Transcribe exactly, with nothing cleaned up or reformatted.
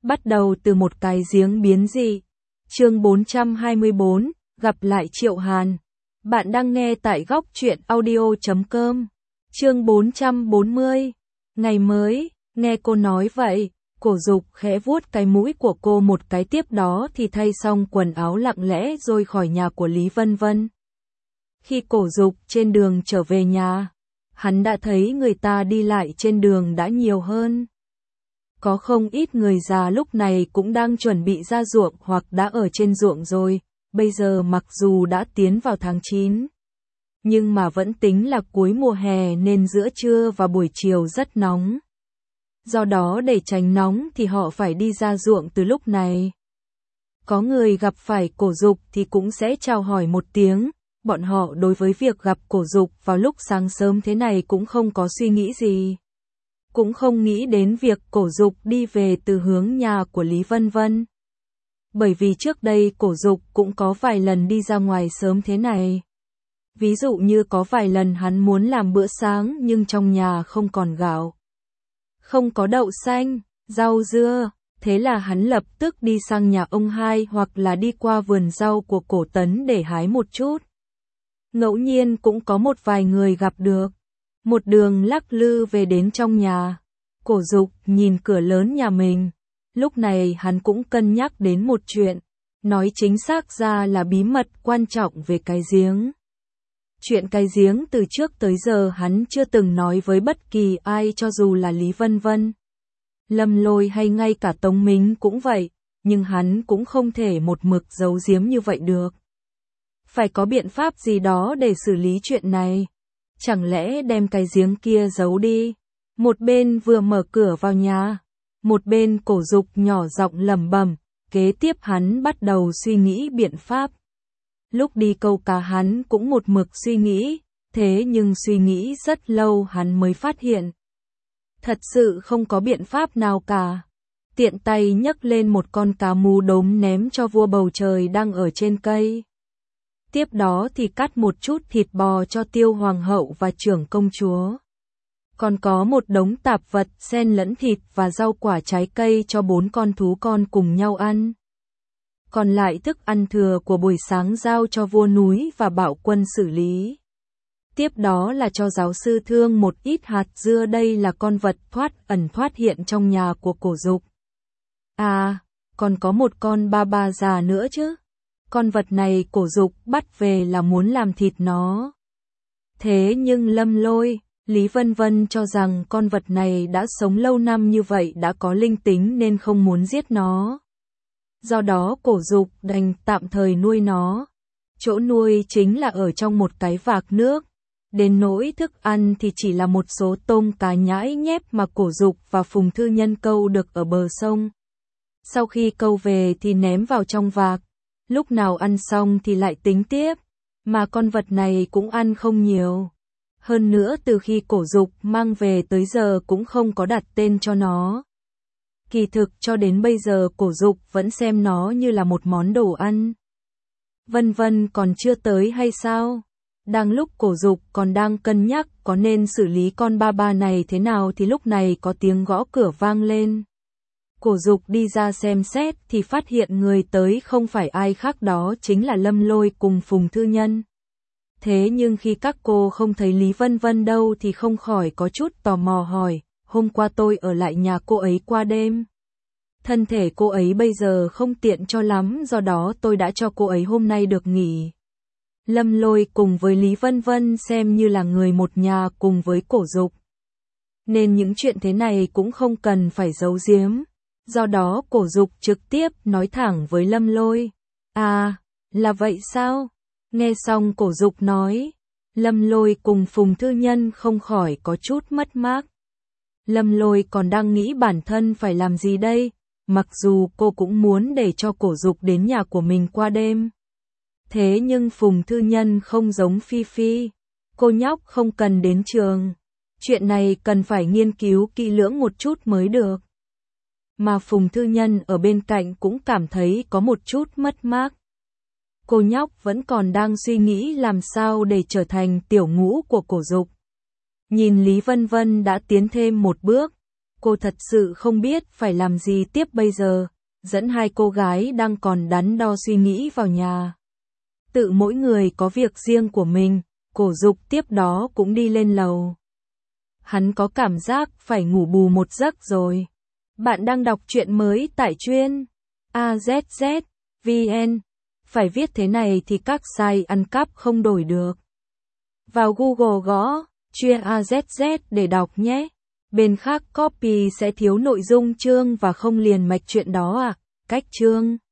Bắt đầu từ một cái giếng biến dị. Chương bốn trăm hai mươi bốn, gặp lại Triệu Hàn. Bạn đang nghe tại góc truyện audio chấm com. Chương bốn trăm bốn mươi. Ngày mới, nghe cô nói vậy, Cổ Dục khẽ vuốt cái mũi của cô một cái, tiếp đó thì thay xong quần áo lặng lẽ rồi khỏi nhà của Lý Vân Vân. Khi Cổ Dục trên đường trở về nhà, hắn đã thấy người ta đi lại trên đường đã nhiều hơn. Có không ít người già lúc này cũng đang chuẩn bị ra ruộng hoặc đã ở trên ruộng rồi, bây giờ mặc dù đã tiến vào tháng chín, nhưng mà vẫn tính là cuối mùa hè nên giữa trưa và buổi chiều rất nóng. Do đó để tránh nóng thì họ phải đi ra ruộng từ lúc này. Có người gặp phải Cổ Dục thì cũng sẽ chào hỏi một tiếng, bọn họ đối với việc gặp Cổ Dục vào lúc sáng sớm thế này cũng không có suy nghĩ gì. Cũng không nghĩ đến việc Cổ Dục đi về từ hướng nhà của Lý Vân Vân. Bởi vì trước đây Cổ Dục cũng có vài lần đi ra ngoài sớm thế này. Ví dụ như có vài lần hắn muốn làm bữa sáng nhưng trong nhà không còn gạo, không có đậu xanh, rau dưa, thế là hắn lập tức đi sang nhà ông hai hoặc là đi qua vườn rau của Cổ Tấn để hái một chút. Ngẫu nhiên cũng có một vài người gặp được. Một đường lắc lư về đến trong nhà, Cổ Dục nhìn cửa lớn nhà mình. Lúc này hắn cũng cân nhắc đến một chuyện, nói chính xác ra là bí mật quan trọng về cái giếng. Chuyện cái giếng từ trước tới giờ hắn chưa từng nói với bất kỳ ai, cho dù là Lý Vân Vân, Lâm Lôi hay ngay cả Tống Mính cũng vậy, nhưng hắn cũng không thể một mực giấu giếm như vậy được. Phải có biện pháp gì đó để xử lý chuyện này. Chẳng lẽ đem cái giếng kia giấu đi? Một bên vừa mở cửa vào nhà, một bên Cổ Dục nhỏ giọng lẩm bẩm, kế tiếp hắn bắt đầu suy nghĩ biện pháp. Lúc đi câu cá hắn cũng một mực suy nghĩ, thế nhưng suy nghĩ rất lâu hắn mới phát hiện. Thật sự không có biện pháp nào cả. Tiện tay nhấc lên một con cá mú đốm ném cho vua bầu trời đang ở trên cây. Tiếp đó thì cắt một chút thịt bò cho Tiêu Hoàng hậu và trưởng công chúa. Còn có một đống tạp vật xen lẫn thịt và rau quả trái cây cho bốn con thú con cùng nhau ăn. Còn lại thức ăn thừa của buổi sáng giao cho vua núi và Bạo Quân xử lý. Tiếp đó là cho giáo sư Thương một ít hạt dưa, đây là con vật thoát ẩn thoát hiện trong nhà của Cổ Dục. À, còn có một con ba ba già nữa chứ. Con vật này Cổ Dục bắt về là muốn làm thịt nó. Thế nhưng Lâm Lôi, Lý Vân Vân cho rằng con vật này đã sống lâu năm như vậy đã có linh tính nên không muốn giết nó. Do đó Cổ Dục đành tạm thời nuôi nó. Chỗ nuôi chính là ở trong một cái vạc nước. Đến nỗi thức ăn thì chỉ là một số tôm cá nhãi nhép mà Cổ Dục và Phùng Thư Nhân câu được ở bờ sông. Sau khi câu về thì ném vào trong vạc. Lúc nào ăn xong thì lại tính tiếp, mà con vật này cũng ăn không nhiều. Hơn nữa từ khi Cổ Dục mang về tới giờ cũng không có đặt tên cho nó. Kỳ thực cho đến bây giờ Cổ Dục vẫn xem nó như là một món đồ ăn. Vân Vân còn chưa tới hay sao? Đang lúc Cổ Dục còn đang cân nhắc có nên xử lý con ba ba này thế nào thì lúc này có tiếng gõ cửa vang lên. Cổ Dục đi ra xem xét thì phát hiện người tới không phải ai khác, đó chính là Lâm Lôi cùng Phùng Thư Nhân. Thế nhưng khi các cô không thấy Lý Vân Vân đâu thì không khỏi có chút tò mò hỏi, hôm qua tôi ở lại nhà cô ấy qua đêm. Thân thể cô ấy bây giờ không tiện cho lắm, do đó tôi đã cho cô ấy hôm nay được nghỉ. Lâm Lôi cùng với Lý Vân Vân xem như là người một nhà cùng với Cổ Dục, nên những chuyện thế này cũng không cần phải giấu giếm. Do đó Cổ Dục trực tiếp nói thẳng với Lâm Lôi. À, là vậy sao? Nghe xong Cổ Dục nói, Lâm Lôi cùng Phùng Thư Nhân không khỏi có chút mất mát. Lâm Lôi còn đang nghĩ bản thân phải làm gì đây, mặc dù cô cũng muốn để cho Cổ Dục đến nhà của mình qua đêm. Thế nhưng Phùng Thư Nhân không giống Phi Phi, cô nhóc không cần đến trường. Chuyện này cần phải nghiên cứu kỹ lưỡng một chút mới được. Mà Phùng Thư Nhân ở bên cạnh cũng cảm thấy có một chút mất mát. Cô nhóc vẫn còn đang suy nghĩ làm sao để trở thành tiểu ngũ của Cổ Dục. Nhìn Lý Vân Vân đã tiến thêm một bước, Cô thật sự không biết phải làm gì tiếp bây giờ, dẫn hai cô gái đang còn đắn đo suy nghĩ vào nhà. Tự mỗi người có việc riêng của mình, Cổ Dục tiếp đó cũng đi lên lầu. Hắn có cảm giác phải ngủ bù một giấc rồi. Bạn đang đọc truyện mới tại chuyên a zét zét chấm vê en. Phải viết thế này thì các site ăn cắp không đổi được. Vào Google gõ chuyên a zét zét để đọc nhé. Bên khác copy sẽ thiếu nội dung chương và không liền mạch chuyện đó à. Cách chương